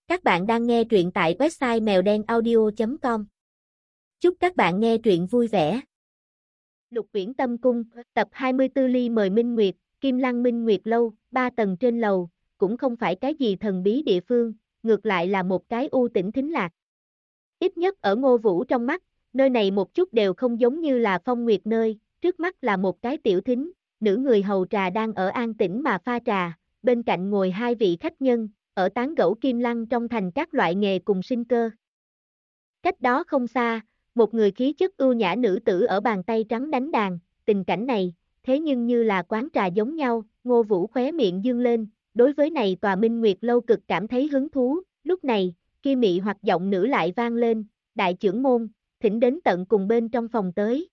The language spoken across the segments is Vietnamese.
Các bạn đang nghe truyện tại website mèo đen audio.com. Chúc các bạn nghe truyện vui vẻ. Lục Uyển Tâm Cung, tập 24 ly mời Minh Nguyệt, Kim Lăng Minh Nguyệt lâu, 3 tầng trên lầu, cũng không phải cái gì thần bí địa phương, ngược lại là một cái u tĩnh thính lạc. Ít nhất ở Ngô Vũ trong mắt, nơi này một chút đều không giống như là phong nguyệt nơi, trước mắt là một cái tiểu thính, nữ người hầu trà đang ở an tĩnh mà pha trà, bên cạnh ngồi hai vị khách nhân, ở tán gẫu Kim Lăng trong thành các loại nghề cùng sinh cơ. Cách đó không xa, một người khí chất ưu nhã nữ tử ở bàn tay trắng đánh đàn, tình cảnh này, thế nhưng như là quán trà giống nhau, Ngô Vũ khóe miệng dương lên, đối với này tòa Minh Nguyệt lâu cực cảm thấy hứng thú, lúc này, kia mị hoặc giọng nữ lại vang lên, đại trưởng môn, thỉnh đến tận cùng bên trong phòng tới.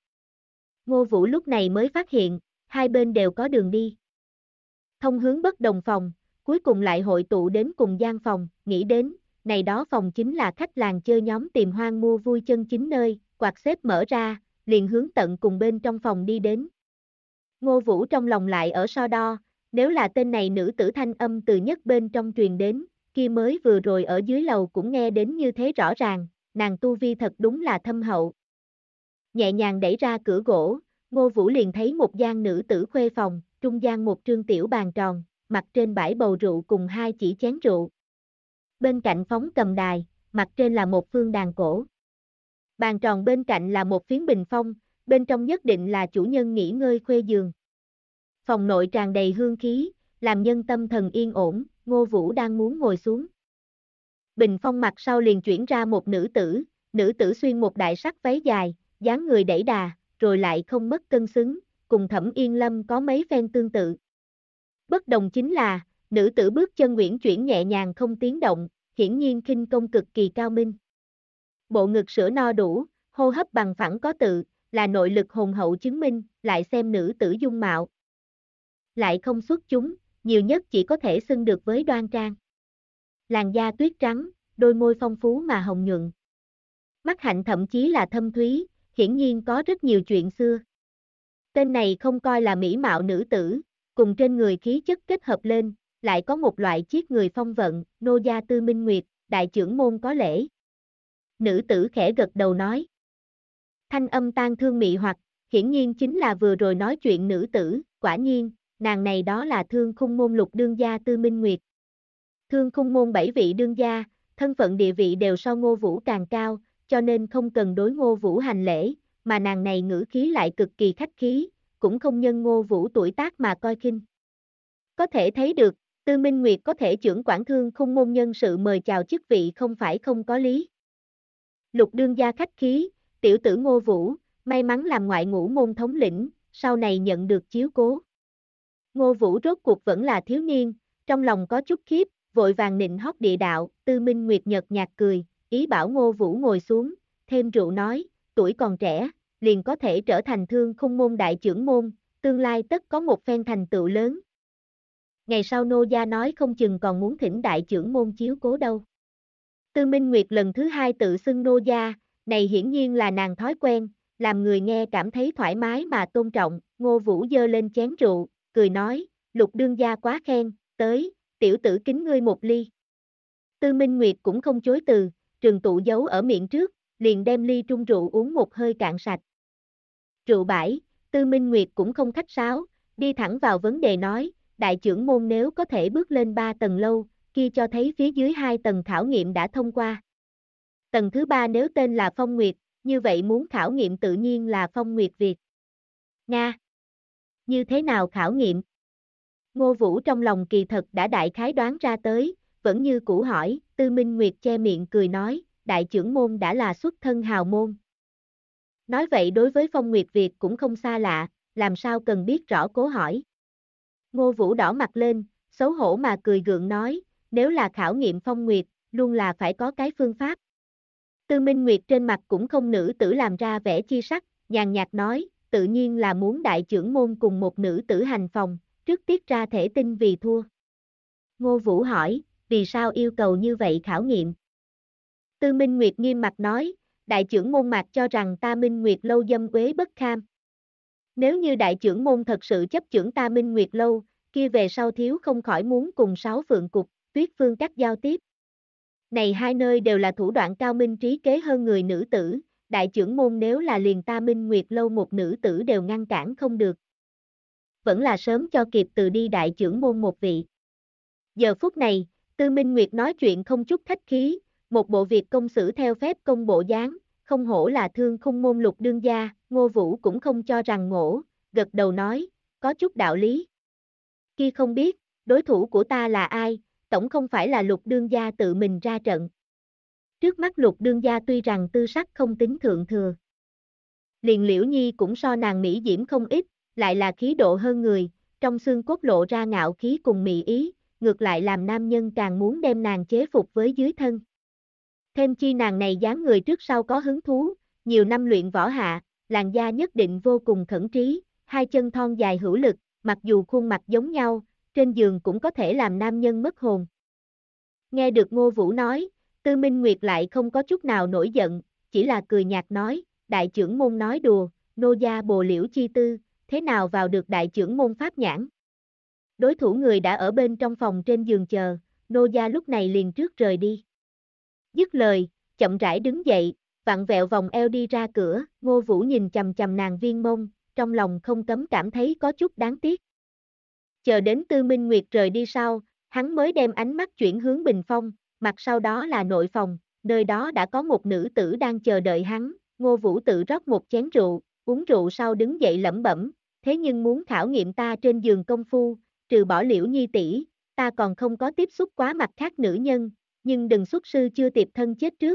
Ngô Vũ lúc này mới phát hiện, hai bên đều có đường đi. Thông hướng bất đồng phòng, cuối cùng lại hội tụ đến cùng gian phòng, nghĩ đến, này đó phòng chính là khách làng chơi nhóm tìm hoang mua vui chân chính nơi, quạt xếp mở ra, liền hướng tận cùng bên trong phòng đi đến. Ngô Vũ trong lòng lại ở so đo, nếu là tên này nữ tử thanh âm từ nhất bên trong truyền đến, kia mới vừa rồi ở dưới lầu cũng nghe đến như thế rõ ràng, nàng tu vi thật đúng là thâm hậu. Nhẹ nhàng đẩy ra cửa gỗ, Ngô Vũ liền thấy một gian nữ tử khuê phòng, trung gian một trương tiểu bàn tròn, mặt trên bãi bầu rượu cùng hai chỉ chén rượu. Bên cạnh phóng cầm đài, mặt trên là một phương đàn cổ. Bàn tròn bên cạnh là một phiến bình phong, bên trong nhất định là chủ nhân nghỉ ngơi khuê giường. Phòng nội tràn đầy hương khí, làm nhân tâm thần yên ổn, Ngô Vũ đang muốn ngồi xuống. Bình phong mặt sau liền chuyển ra một nữ tử xuyên một đại sắc váy dài, dáng người đẩy đà, rồi lại không mất cân xứng, cùng Thẩm Yên Lâm có mấy phen tương tự. Bất đồng chính là, nữ tử bước chân uyển chuyển nhẹ nhàng không tiếng động, hiển nhiên khinh công cực kỳ cao minh. Bộ ngực sữa no đủ, hô hấp bằng phẳng có tự, là nội lực hùng hậu chứng minh, lại xem nữ tử dung mạo. Lại không xuất chúng, nhiều nhất chỉ có thể xưng được với đoan trang. Làn da tuyết trắng, đôi môi phong phú mà hồng nhuận. Mắt hạnh thậm chí là thâm thúy, hiển nhiên có rất nhiều chuyện xưa. Tên này không coi là mỹ mạo nữ tử, cùng trên người khí chất kết hợp lên, lại có một loại chiết người phong vận, nô gia Tư Minh Nguyệt, đại trưởng môn có lễ. Nữ tử khẽ gật đầu nói. Thanh âm tan thương mị hoặc, hiển nhiên chính là vừa rồi nói chuyện nữ tử, quả nhiên, nàng này đó là Thương Khung môn lục đương gia Tư Minh Nguyệt. Thương Khung môn 7 vị đương gia, thân phận địa vị đều so Ngô Vũ càng cao, cho nên không cần đối Ngô Vũ hành lễ, mà nàng này ngữ khí lại cực kỳ khách khí, cũng không nhân Ngô Vũ tuổi tác mà coi khinh. Có thể thấy được, Tư Minh Nguyệt có thể trưởng quản Thương Khung môn nhân sự mời chào chức vị không phải không có lý. Lục đương gia khách khí, tiểu tử Ngô Vũ, may mắn làm ngoại ngũ môn thống lĩnh, sau này nhận được chiếu cố. Ngô Vũ rốt cuộc vẫn là thiếu niên, trong lòng có chút khiếp, vội vàng nịnh hót địa đạo, Tư Minh Nguyệt nhợt nhạt cười, ý bảo Ngô Vũ ngồi xuống, thêm rượu nói, tuổi còn trẻ, liền có thể trở thành Thương Khung môn đại trưởng môn, tương lai tất có một phen thành tựu lớn. Ngày sau nô gia nói không chừng còn muốn thỉnh đại trưởng môn chiếu cố đâu. Tư Minh Nguyệt lần thứ hai tự xưng nô gia, này hiển nhiên là nàng thói quen, làm người nghe cảm thấy thoải mái mà tôn trọng, Ngô Vũ giơ lên chén rượu, cười nói, Lục đương gia quá khen, tới, tiểu tử kính ngươi một ly. Tư Minh Nguyệt cũng không chối từ, trường tụ giấu ở miệng trước, liền đem ly trung rượu uống một hơi cạn sạch. Rượu bãi, Tư Minh Nguyệt cũng không khách sáo, đi thẳng vào vấn đề nói, đại trưởng môn nếu có thể bước lên 3 tầng lâu, kia cho thấy phía dưới 2 tầng khảo nghiệm đã thông qua. Tầng thứ 3 nếu tên là Phong Nguyệt, như vậy muốn khảo nghiệm tự nhiên là Phong Nguyệt Việt. Nga. Như thế nào khảo nghiệm? Ngô Vũ trong lòng kỳ thật đã đại khái đoán ra tới, vẫn như cũ hỏi, Tư Minh Nguyệt che miệng cười nói, đại trưởng môn đã là xuất thân hào môn. Nói vậy đối với Phong Nguyệt Việt cũng không xa lạ, làm sao cần biết rõ cố hỏi. Ngô Vũ đỏ mặt lên, xấu hổ mà cười gượng nói, nếu là khảo nghiệm Phong Nguyệt, luôn là phải có cái phương pháp. Tư Minh Nguyệt trên mặt cũng không nữ tử làm ra vẻ chi sắc, nhàn nhạt nói, tự nhiên là muốn đại trưởng môn cùng một nữ tử hành phòng, trước tiết ra thể tinh vì thua. Ngô Vũ hỏi, vì sao yêu cầu như vậy khảo nghiệm? Tư Minh Nguyệt nghiêm mặt nói, đại trưởng môn mạc cho rằng ta Minh Nguyệt lâu dâm uế bất kham. Nếu như đại trưởng môn thật sự chấp chưởng ta Minh Nguyệt lâu, kia về sau thiếu không khỏi muốn cùng 6 phượng cục, Tuyết Phương Các giao tiếp. Này hai nơi đều là thủ đoạn cao minh trí kế hơn người nữ tử, đại trưởng môn nếu là liền ta Minh Nguyệt lâu một nữ tử đều ngăn cản không được. Vẫn là sớm cho kịp từ đi đại trưởng môn một vị. Giờ phút này, Tư Minh Nguyệt nói chuyện không chút khách khí, một bộ việc công xử theo phép công bộ dáng, không hổ là thương khung môn Lục đương gia, Ngô Vũ cũng không cho rằng ngổ, gật đầu nói, có chút đạo lý. Kia không biết, đối thủ của ta là ai, tổng không phải là Lục đương gia tự mình ra trận. Trước mắt Lục đương gia tuy rằng tư sắc không tính thượng thừa. Liền Liễu Nhi cũng so nàng mỹ diễm không ít, lại là khí độ hơn người, trong xương cốt lộ ra ngạo khí cùng mị ý, ngược lại làm nam nhân càng muốn đem nàng chế phục với dưới thân. Thêm chi nàng này dáng người trước sau có hứng thú, nhiều năm luyện võ hạ, làn da nhất định vô cùng khẩn trí, hai chân thon dài hữu lực, mặc dù khuôn mặt giống nhau, trên giường cũng có thể làm nam nhân mất hồn. Nghe được Ngô Vũ nói, Tư Minh Nguyệt lại không có chút nào nổi giận, chỉ là cười nhạt nói, đại trưởng môn nói đùa, nô gia bồ liễu chi tư, thế nào vào được đại trưởng môn pháp nhãn. Đối thủ người đã ở bên trong phòng trên giường chờ, nô gia lúc này liền trước rời đi. Dứt lời, chậm rãi đứng dậy, vặn vẹo vòng eo đi ra cửa, Ngô Vũ nhìn chầm chầm nàng viên mông, trong lòng không cấm cảm thấy có chút đáng tiếc. Chờ đến Tư Minh Nguyệt rời đi sau, hắn mới đem ánh mắt chuyển hướng bình phong, mặt sau đó là nội phòng, nơi đó đã có một nữ tử đang chờ đợi hắn, Ngô Vũ tự rót một chén rượu, uống rượu sau đứng dậy lẩm bẩm, thế nhưng muốn khảo nghiệm ta trên giường công phu, trừ bỏ Liễu Nhi tỷ, ta còn không có tiếp xúc quá mặt khác nữ nhân, nhưng đừng xuất sư chưa tiệp thân chết trước.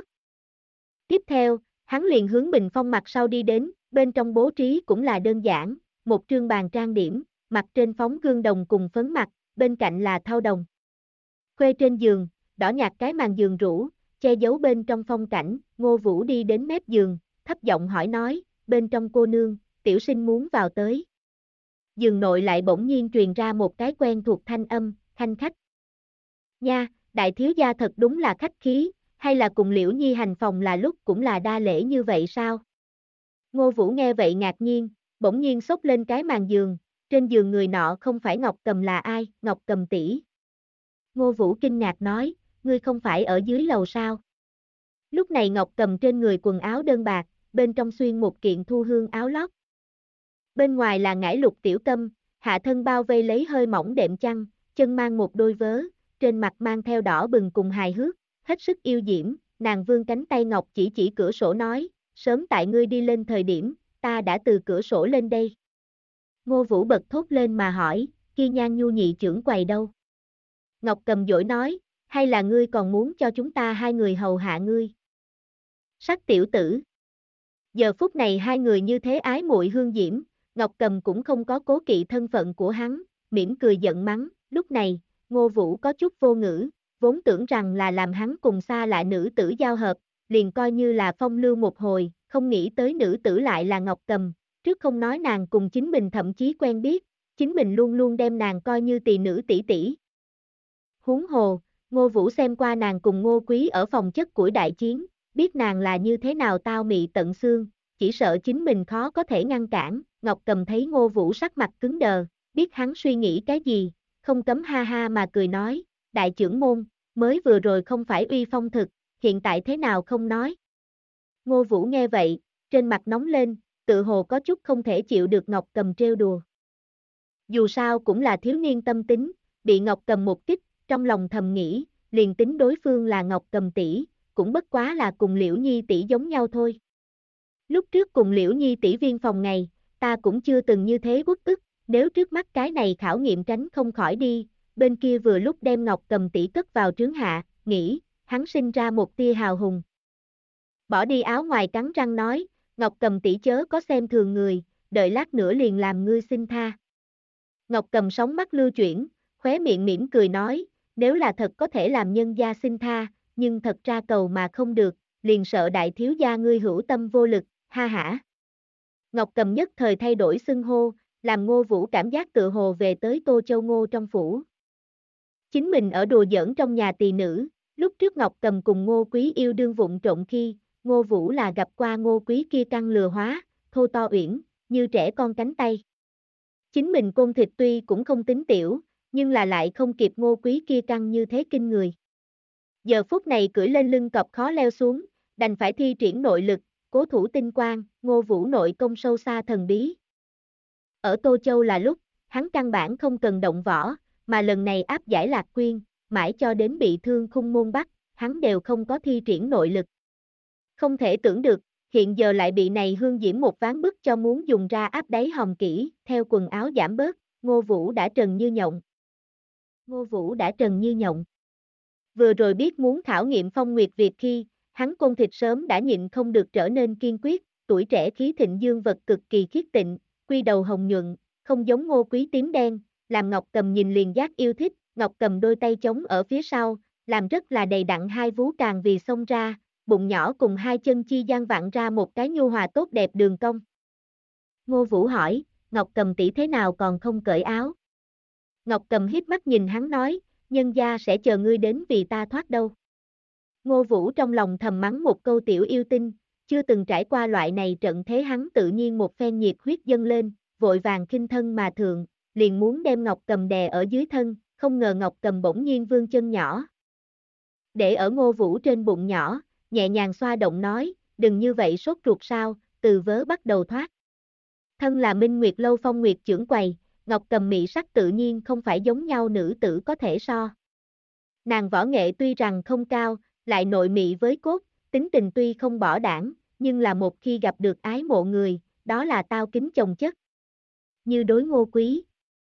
Tiếp theo, hắn liền hướng bình phong mặt sau đi đến, bên trong bố trí cũng là đơn giản, một trương bàn trang điểm, mặt trên phóng gương đồng cùng phấn mặt, bên cạnh là thau đồng. Khuê trên giường, đỏ nhạt cái màn giường rũ, che giấu bên trong phong cảnh, Ngô Vũ đi đến mép giường, thấp giọng hỏi nói, bên trong cô nương, tiểu sinh muốn vào tới. Giường nội lại bỗng nhiên truyền ra một cái quen thuộc thanh âm, khanh khách. Nha, đại thiếu gia thật đúng là khách khí, hay là cùng Liễu Nhi hành phòng là lúc cũng là đa lễ như vậy sao? Ngô Vũ nghe vậy ngạc nhiên, bỗng nhiên xốc lên cái màn giường, trên giường người nọ không phải Ngọc Cầm là ai, Ngọc Cầm tỷ. Ngô Vũ kinh ngạc nói, ngươi không phải ở dưới lầu sao? Lúc này Ngọc Cầm trên người quần áo đơn bạc, bên trong xuyên một kiện thu hương áo lót. Bên ngoài là ngải lục tiểu câm, hạ thân bao vây lấy hơi mỏng đệm chăn, chân mang một đôi vớ, trên mặt mang theo đỏ bừng cùng hài hước, hết sức yêu diễm, nàng vươn cánh tay ngọc chỉ cửa sổ nói, sớm tại ngươi đi lên thời điểm, ta đã từ cửa sổ lên đây. Ngô Vũ bật thốt lên mà hỏi, kia Nhan Nhu nhị trưởng quầy đâu? Ngọc Cầm dỗi nói, hay là ngươi còn muốn cho chúng ta hai người hầu hạ ngươi? Sắc tiểu tử. Giờ phút này hai người như thế ái muội hương diễm, Ngọc Cầm cũng không có cố kỵ thân phận của hắn, mỉm cười giận mắng, lúc này, Ngô Vũ có chút vô ngữ, vốn tưởng rằng là làm hắn cùng xa lạ nữ tử giao hợp, liền coi như là phong lưu một hồi, không nghĩ tới nữ tử lại là Ngọc Cầm, trước không nói nàng cùng chính mình thậm chí quen biết, chính mình luôn luôn đem nàng coi như tỳ nữ tỷ tỷ. Huống hồ, Ngô Vũ xem qua nàng cùng Ngô Quý ở phòng chất củi đại chiến, biết nàng là như thế nào tao mị tận xương, chỉ sợ chính mình khó có thể ngăn cản, Ngọc Cầm thấy Ngô Vũ sắc mặt cứng đờ, biết hắn suy nghĩ cái gì, không cấm ha ha mà cười nói, đại trưởng môn, mới vừa rồi không phải uy phong thực, hiện tại thế nào không nói. Ngô Vũ nghe vậy, trên mặt nóng lên, tự hồ có chút không thể chịu được Ngọc Cầm trêu đùa. Dù sao cũng là thiếu niên tâm tính, bị Ngọc Cầm một kích, trong lòng thầm nghĩ, liền tính đối phương là Ngọc Cầm tỷ, cũng bất quá là cùng Liễu Nhi tỷ giống nhau thôi. Lúc trước cùng Liễu Nhi tỷ viên phòng ngày, ta cũng chưa từng như thế uất ức, nếu trước mắt cái này khảo nghiệm tránh không khỏi đi, bên kia vừa lúc đem Ngọc Cầm tỷ cất vào trướng hạ, nghĩ, hắn sinh ra một tia hào hùng. Bỏ đi áo ngoài cắn răng nói, Ngọc Cầm tỷ chớ có xem thường người, đợi lát nữa liền làm ngươi xin tha. Ngọc Cầm sóng mắt lưu chuyển, khóe miệng mỉm cười nói, nếu là thật có thể làm nhân gia xin tha, nhưng thật ra cầu mà không được, liền sợ đại thiếu gia ngươi hữu tâm vô lực, ha hả. Ngọc Cầm nhất thời thay đổi xưng hô, làm Ngô Vũ cảm giác tự hồ về tới Tô Châu Ngô trong phủ. Chính mình ở đùa giỡn trong nhà tỳ nữ, lúc trước Ngọc Cầm cùng Ngô Quý yêu đương vụng trộm khi, Ngô Vũ là gặp qua Ngô Quý kia căng lừa hóa, thô to uyển, như trẻ con cánh tay. Chính mình côn thịt tuy cũng không tính tiểu, nhưng là lại không kịp Ngô Quý kia căng như thế kinh người. Giờ phút này cưỡi lên lưng cọp khó leo xuống, đành phải thi triển nội lực, cố thủ tinh quang, Ngô Vũ nội công sâu xa thần bí. Ở Tô Châu là lúc, hắn căn bản không cần động võ, mà lần này áp giải Lạc Quyên, mãi cho đến bị thương Khung Môn Bắc, hắn đều không có thi triển nội lực. Không thể tưởng được, hiện giờ lại bị này Hương Diễm một ván bức cho muốn dùng ra áp đáy hòm kỹ, theo quần áo giảm bớt, Ngô Vũ đã trần như nhộng. Ngô Vũ đã trần như nhộng. Vừa rồi biết muốn khảo nghiệm Phong Nguyệt Việt khi, hắn Côn Thịt sớm đã nhịn không được trở nên kiên quyết, tuổi trẻ khí thịnh dương vật cực kỳ khiết tịnh, quy đầu hồng nhuận, không giống Ngô Quý tím đen, làm Ngọc Cầm nhìn liền giác yêu thích, Ngọc Cầm đôi tay chống ở phía sau, làm rất là đầy đặn hai vú càng vì xông ra, bụng nhỏ cùng hai chân chi gian vặn ra một cái nhu hòa tốt đẹp đường cong. Ngô Vũ hỏi, Ngọc Cầm tỷ thế nào còn không cởi áo? Ngọc Cầm híp mắt nhìn hắn nói, nhân gia sẽ chờ ngươi đến vì ta thoát đâu. Ngô Vũ trong lòng thầm mắng một câu tiểu yêu tinh, chưa từng trải qua loại này trận thế hắn tự nhiên một phen nhiệt huyết dâng lên, vội vàng khinh thân mà thượng, liền muốn đem Ngọc Cầm đè ở dưới thân, không ngờ Ngọc Cầm bỗng nhiên vươn chân nhỏ. Để ở Ngô Vũ trên bụng nhỏ, nhẹ nhàng xoa động nói, đừng như vậy sốt ruột sao, từ vớ bắt đầu thoát. Thân là Minh Nguyệt Lâu Phong Nguyệt trưởng quầy, Ngọc Cầm mị sắc tự nhiên không phải giống nhau nữ tử có thể so. Nàng võ nghệ tuy rằng không cao, lại nội mị với cốt, tính tình tuy không bỏ đảng, nhưng là một khi gặp được ái mộ người, đó là tao kính chồng chất. Như đối Ngô Quý,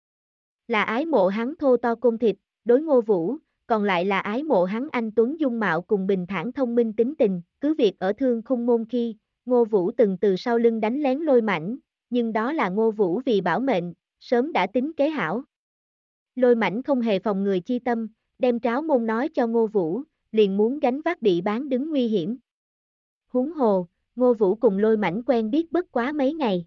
là ái mộ hắn thô to côn thịt, đối Ngô Vũ, còn lại là ái mộ hắn anh tuấn dung mạo cùng bình thản thông minh tính tình, cứ việc ở Thương Khung Môn khi, Ngô Vũ từng từ sau lưng đánh lén Lôi Mãnh, nhưng đó là Ngô Vũ vì bảo mệnh, sớm đã tính kế hảo. Lôi Mãnh không hề phòng người chi tâm, đem tráo môn nói cho Ngô Vũ, liền muốn gánh vác bị bán đứng nguy hiểm. Huống hồ, Ngô Vũ cùng Lôi Mãnh quen biết bất quá mấy ngày.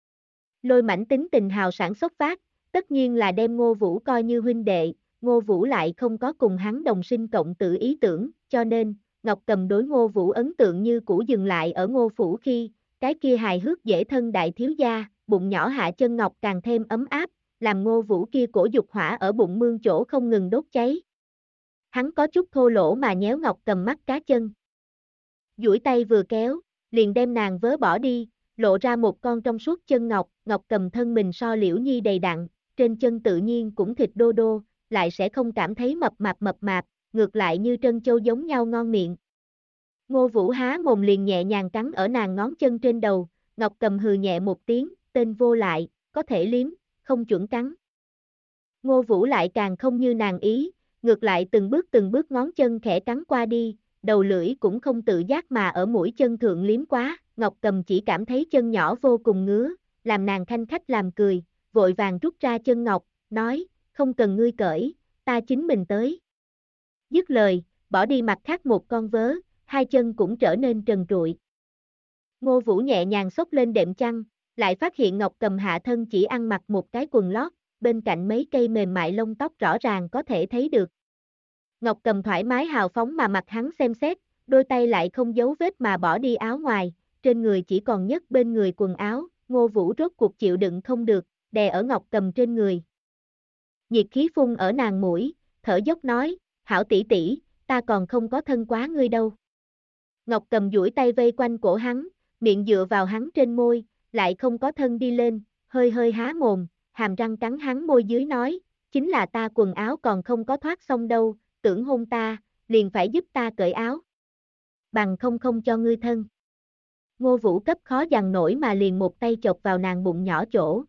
Lôi Mãnh tính tình hào sản xuất phát, tất nhiên là đem Ngô Vũ coi như huynh đệ, Ngô Vũ lại không có cùng hắn đồng sinh cộng tử ý tưởng, cho nên, Ngọc Cầm đối Ngô Vũ ấn tượng như cũ dừng lại ở Ngô Phủ khi, cái kia hài hước dễ thân đại thiếu gia, bụng nhỏ hạ chân ngọc càng thêm ấm áp, làm Ngô Vũ kia cổ dục hỏa ở bụng mương chỗ không ngừng đốt cháy. Hắn có chút thô lỗ mà nhéo Ngọc Cầm mắt cá chân. Duỗi tay vừa kéo, liền đem nàng vớ bỏ đi, lộ ra một con trong suốt chân ngọc, Ngọc Cầm thân mình so Liễu Nhi đầy đặn, trên chân tự nhiên cũng thịt đô đô, lại sẽ không cảm thấy mập mạp, ngược lại như trân châu giống nhau ngon miệng. Ngô Vũ há mồm liền nhẹ nhàng cắn ở nàng ngón chân trên đầu, Ngọc Cầm hừ nhẹ một tiếng, tên vô lại, có thể liếm, không chuẩn cắn. Ngô Vũ lại càng không như nàng ý, ngược lại từng bước ngón chân khẽ cắn qua đi, đầu lưỡi cũng không tự giác mà ở mũi chân thượng liếm quá, Ngọc Cầm chỉ cảm thấy chân nhỏ vô cùng ngứa, làm nàng khanh khách làm cười, vội vàng rút ra chân ngọc, nói, không cần ngươi cởi, ta chính mình tới. Dứt lời, bỏ đi mặt khác một con vớ, hai chân cũng trở nên trần trụi. Ngô Vũ nhẹ nhàng xốc lên đệm chăn, lại phát hiện Ngọc Cầm hạ thân chỉ ăn mặc một cái quần lót, bên cạnh mấy cây mềm mại lông tóc rõ ràng có thể thấy được. Ngọc Cầm thoải mái hào phóng mà mặt hắn xem xét, đôi tay lại không giấu vết mà bỏ đi áo ngoài, trên người chỉ còn nhất bên người quần áo, Ngô Vũ rốt cuộc chịu đựng không được, đè ở Ngọc Cầm trên người. Nhiệt khí phun ở nàng mũi, thở dốc nói, hảo tỷ tỷ, ta còn không có thân quá ngươi đâu. Ngọc Cầm duỗi tay vây quanh cổ hắn, miệng dựa vào hắn trên môi, lại không có thân đi lên, hơi hơi há mồm, hàm răng cắn hắn môi dưới nói, chính là ta quần áo còn không có thoát xong đâu, tưởng hôn ta, liền phải giúp ta cởi áo. Bằng không cho ngươi thân. Ngô Vũ cấp khó dằn nổi mà liền một tay chộp vào nàng bụng nhỏ chỗ.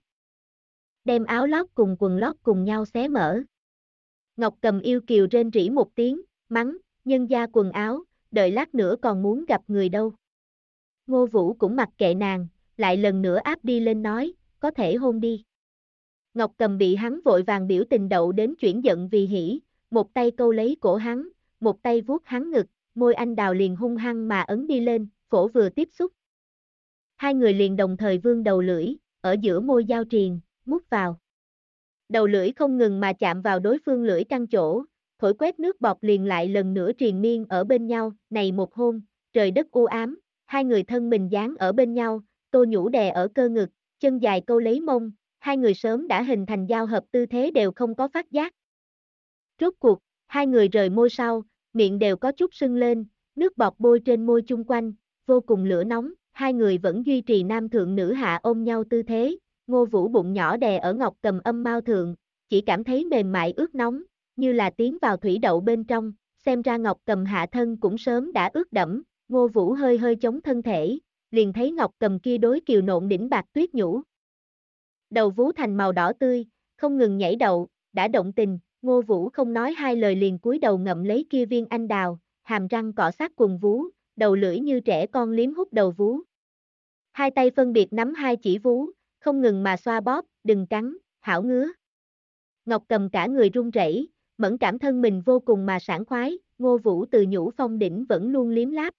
Đem áo lót cùng quần lót cùng nhau xé mở. Ngọc Cầm yêu kiều rên rỉ một tiếng, mắng, nhân gia quần áo, đợi lát nữa còn muốn gặp người đâu. Ngô Vũ cũng mặc kệ nàng, lại lần nữa áp đi lên nói, có thể hôn đi. Ngọc Cầm bị hắn vội vàng biểu tình đậu đến chuyển giận vì hỉ, một tay câu lấy cổ hắn, một tay vuốt hắn ngực, môi anh đào liền hung hăng mà ấn đi lên, phổ vừa tiếp xúc. Hai người liền đồng thời vươn đầu lưỡi, ở giữa môi giao triền, mút vào. Đầu lưỡi không ngừng mà chạm vào đối phương lưỡi căng chỗ, thổi quét nước bọt liền lại lần nữa triền miên ở bên nhau, này một hôn, trời đất u ám, hai người thân mình dán ở bên nhau, Tô Nhũ đè ở cơ ngực, chân dài câu lấy mông, hai người sớm đã hình thành giao hợp tư thế đều không có phát giác. Rốt cuộc, hai người rời môi sau, miệng đều có chút sưng lên, nước bọt bôi trên môi chung quanh, vô cùng lửa nóng, hai người vẫn duy trì nam thượng nữ hạ ôm nhau tư thế, Ngô Vũ bụng nhỏ đè ở Ngọc Cầm âm mao thượng, chỉ cảm thấy mềm mại ướt nóng, như là tiến vào thủy đậu bên trong, xem ra Ngọc Cầm hạ thân cũng sớm đã ướt đẫm, Ngô Vũ hơi hơi chống thân thể, liền thấy Ngọc Cầm kia đối kiều nộn đỉnh bạc tuyết nhũ. Đầu vú thành màu đỏ tươi, không ngừng nhảy đậu, đã động tình, Ngô Vũ không nói hai lời liền cúi đầu ngậm lấy kia viên anh đào, hàm răng cọ sát cùng vú, đầu lưỡi như trẻ con liếm hút đầu vú. Hai tay phân biệt nắm hai chỉ vú, không ngừng mà xoa bóp, đừng cắn, hảo ngứa. Ngọc Cầm cả người run rẩy, mẫn cảm thân mình vô cùng mà sảng khoái, Ngô Vũ từ nhũ phong đỉnh vẫn luôn liếm láp.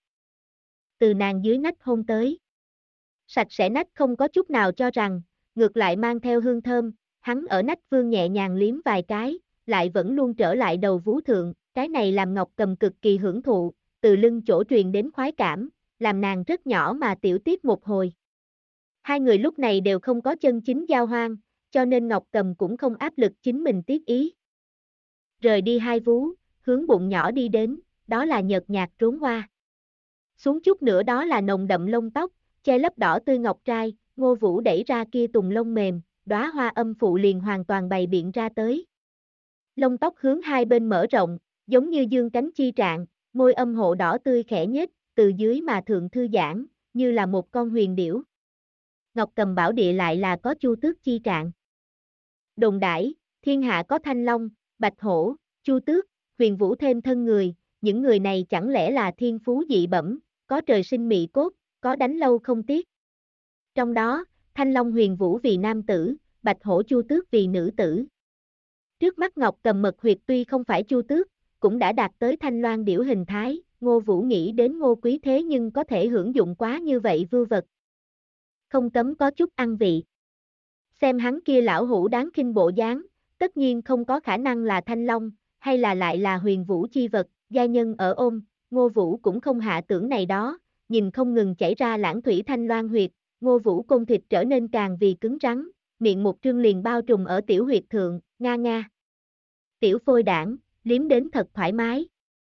Từ nàng dưới nách hôn tới. Sạch sẽ nách không có chút nào cho rằng, ngược lại mang theo hương thơm, hắn ở nách vương nhẹ nhàng liếm vài cái, lại vẫn luôn trở lại đầu vú thượng, cái này làm Ngọc Cầm cực kỳ hưởng thụ, từ lưng chỗ truyền đến khoái cảm, làm nàng rất nhỏ mà tiểu tiếp một hồi. Hai người lúc này đều không có chân chính giao hoan, cho nên Ngọc Cầm cũng không áp lực chính mình tiết ý. Rời đi hai vú, hướng bụng nhỏ đi đến, đó là nhợt nhạt rốn hoa. Xuống chút nữa đó là nồng đậm lông tóc, che lấp đỏ tươi ngọc trai, Ngô Vũ đẩy ra kia tùng lông mềm, đóa hoa âm phụ liền hoàn toàn bày biện ra tới. Lông tóc hướng hai bên mở rộng, giống như dương cánh chi trạng, môi âm hộ đỏ tươi khẽ nhếch, từ dưới mà thượng thư giãn, như là một con huyền điểu. Ngọc Cầm bảo địa lại là có chu tước chi trạng. Đồn đãi, thiên hạ có thanh long, bạch hổ, chu tước, huyền vũ thêm thân người, những người này chẳng lẽ là thiên phú dị bẩm, có trời sinh mị cốt, có đánh lâu không tiếc. Trong đó, thanh long huyền vũ vì nam tử, bạch hổ chu tước vì nữ tử. Trước mắt Ngọc Cầm mật huyệt tuy không phải chu tước, cũng đã đạt tới thanh loan điểu hình thái, Ngô Vũ nghĩ đến Ngô Quý thế nhưng có thể hưởng dụng quá như vậy vưu vật. Không cấm có chút ăn vị. Xem hắn kia lão hủ đáng khinh bộ dáng, tất nhiên không có khả năng là thanh long, hay là lại là huyền vũ chi vật, gia nhân ở ôm, Ngô Vũ cũng không hạ tưởng này đó, nhìn không ngừng chảy ra lãng thủy thanh loan huyệt, Ngô Vũ côn thịt trở nên càng vì cứng rắn, miệng một trương liền bao trùm ở tiểu huyệt thượng, nga nga. Tiểu phôi đảng, liếm đến thật thoải mái.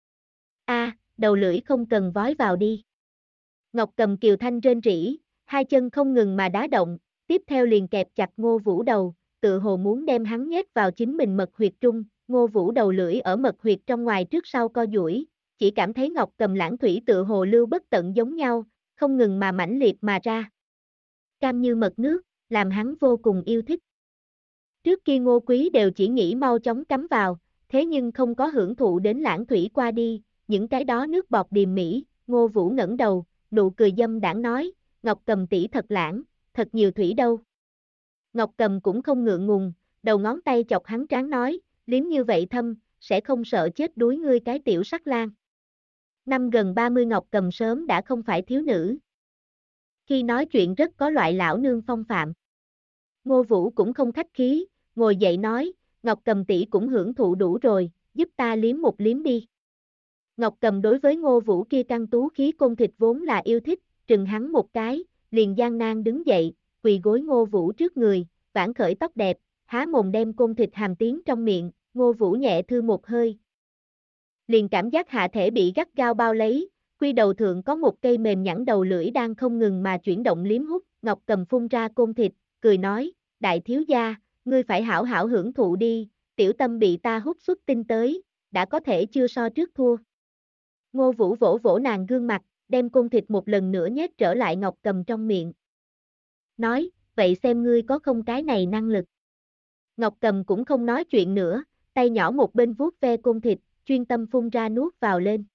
Đầu lưỡi không cần vói vào đi. Ngọc Cầm kiều thanh rên rỉ, hai chân không ngừng mà đá động, tiếp theo liền kẹp chặt Ngô Vũ đầu, tự hồ muốn đem hắn nhét vào chính mình mật huyệt trung, Ngô Vũ đầu lưỡi ở mật huyệt trong ngoài trước sau co duỗi, chỉ cảm thấy Ngọc Cầm lãng thủy tự hồ lưu bất tận giống nhau, không ngừng mà mãnh liệt mà ra. Cam như mật nước, làm hắn vô cùng yêu thích. Trước kia Ngô Quý đều chỉ nghĩ mau chóng cắm vào, thế nhưng không có hưởng thụ đến lãng thủy qua đi, những cái đó nước bọt điềm mỹ, Ngô Vũ ngẩng đầu, nụ cười dâm đãng nói, Ngọc Cầm tỷ thật lãng, thật nhiều thủy đâu. Ngọc Cầm cũng không ngượng ngùng, đầu ngón tay chọc hắn trán nói, liếm như vậy thâm, sẽ không sợ chết đuối ngươi cái tiểu sắc lang. Năm gần 30 Ngọc Cầm sớm đã không phải thiếu nữ. Khi nói chuyện rất có loại lão nương phong phạm. Ngô Vũ cũng không khách khí, ngồi dậy nói, Ngọc Cầm tỷ cũng hưởng thụ đủ rồi, giúp ta liếm một liếm đi. Ngọc Cầm đối với Ngô Vũ kia căng tú khí côn thịt vốn là yêu thích, trừng hắn một cái, liền gian nan đứng dậy, quỳ gối Ngô Vũ trước người, vãn khởi tóc đẹp, há mồm đem côn thịt hàm tiến trong miệng, Ngô Vũ nhẹ thư một hơi. Liền cảm giác hạ thể bị gắt gao bao lấy, quy đầu thượng có một cây mềm nhẵn đầu lưỡi đang không ngừng mà chuyển động liếm hút, Ngọc Cầm phun ra côn thịt, cười nói, đại thiếu gia, ngươi phải hảo hảo hưởng thụ đi, tiểu tâm bị ta hút xuất tinh tới, đã có thể chưa so trước thua. Ngô Vũ vỗ vỗ nàng gương mặt, đem côn thịt một lần nữa nhét trở lại Ngọc Cầm trong miệng. Nói, vậy xem ngươi có không cái này năng lực. Ngọc Cầm cũng không nói chuyện nữa, tay nhỏ một bên vuốt ve côn thịt, chuyên tâm phun ra nuốt vào lên.